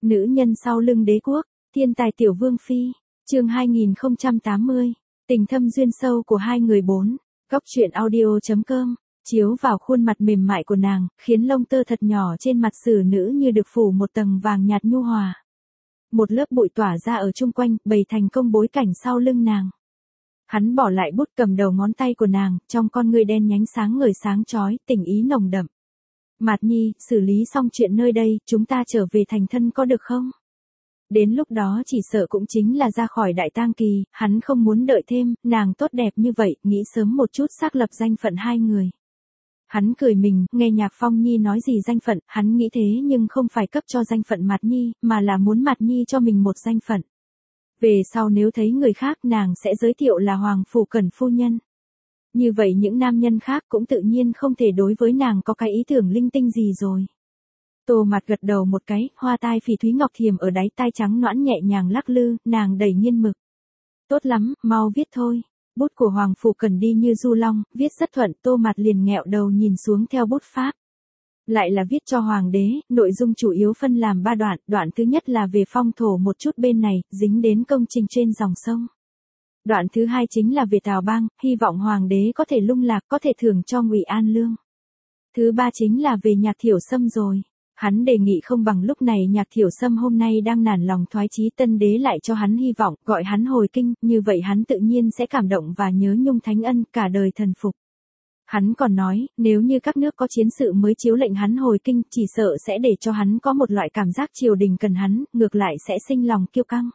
Nữ nhân sau lưng đế quốc, thiên tài tiểu vương phi, chương 2080, tình thâm duyên sâu của hai người 4, góc truyện audio.com, chiếu vào khuôn mặt mềm mại của nàng, khiến lông tơ thật nhỏ trên mặt xử nữ như được phủ một tầng vàng nhạt nhu hòa. Một lớp bụi tỏa ra ở chung quanh, bày thành công bối cảnh sau lưng nàng. Hắn bỏ lại bút cầm đầu ngón tay của nàng, trong con ngươi đen nhánh sáng ngời sáng chói, tình ý nồng đậm. Mạt Nhi, xử lý xong chuyện nơi đây, chúng ta trở về thành thân có được không? Đến lúc đó chỉ sợ cũng chính là ra khỏi đại tang kỳ, hắn không muốn đợi thêm, nàng tốt đẹp như vậy, nghĩ sớm một chút xác lập danh phận hai người. Hắn cười mình, nghe Nhạc Phong Nhi nói gì danh phận, hắn nghĩ thế nhưng không phải cấp cho danh phận Mạt Nhi, mà là muốn Mạt Nhi cho mình một danh phận. Về sau nếu thấy người khác nàng sẽ giới thiệu là Hoàng Phủ Cẩn phu nhân. Như vậy những nam nhân khác cũng tự nhiên không thể đối với nàng có cái ý tưởng linh tinh gì rồi. Tô Mạt gật đầu một cái, hoa tai phỉ thúy ngọc thiềm ở đáy tai trắng nõn nhẹ nhàng lắc lư, nàng đầy nghiên mực. Tốt lắm, mau viết thôi. Bút của Hoàng Phủ Cẩn đi như du long, viết rất thuận, Tô Mạt liền nghẹo đầu nhìn xuống theo bút pháp. Lại là viết cho hoàng đế, nội dung chủ yếu phân làm 3 đoạn, đoạn thứ nhất là về phong thổ một chút bên này, dính đến công trình trên dòng sông. Đoạn thứ hai chính là về Tào Bang, hy vọng hoàng đế có thể lung lạc, có thể thưởng cho Ngụy An Lương. Thứ ba chính là về Nhạc Thiểu Sâm rồi. Hắn đề nghị không bằng lúc này Nhạc Thiểu Sâm hôm nay đang nản lòng thoái chí, tân đế lại cho hắn hy vọng, gọi hắn hồi kinh, như vậy hắn tự nhiên sẽ cảm động và nhớ nhung thánh ân, cả đời thần phục. Hắn còn nói, nếu như các nước có chiến sự mới chiếu lệnh hắn hồi kinh, chỉ sợ sẽ để cho hắn có một loại cảm giác triều đình cần hắn, ngược lại sẽ sinh lòng kiêu căng.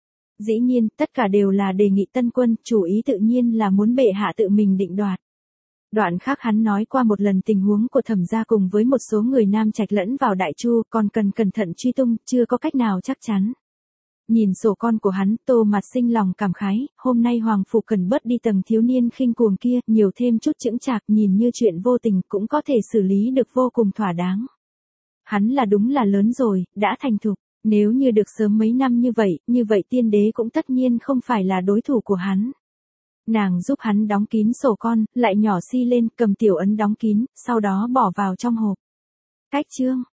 Dĩ nhiên, tất cả đều là đề nghị tân quân, chủ ý tự nhiên là muốn bệ hạ tự mình định đoạt. Đoạn khác hắn nói qua một lần tình huống của Thẩm gia cùng với một số người Nam Trạch lẫn vào Đại Chu, còn cần cẩn thận truy tung, chưa có cách nào chắc chắn. Nhìn sổ con của hắn, Tô Mạt sinh lòng cảm khái, hôm nay Hoàng Phủ Cẩn bớt đi tầng thiếu niên khinh cuồng kia, nhiều thêm chút chững chạc, nhìn như chuyện vô tình cũng có thể xử lý được vô cùng thỏa đáng. Hắn là đúng là lớn rồi, đã thành thục, nếu như được sớm mấy năm như vậy tiên đế cũng tất nhiên không phải là đối thủ của hắn. Nàng giúp hắn đóng kín sổ con, lại nhỏ xi lên, cầm tiểu ấn đóng kín, sau đó bỏ vào trong hộp. Cách chương,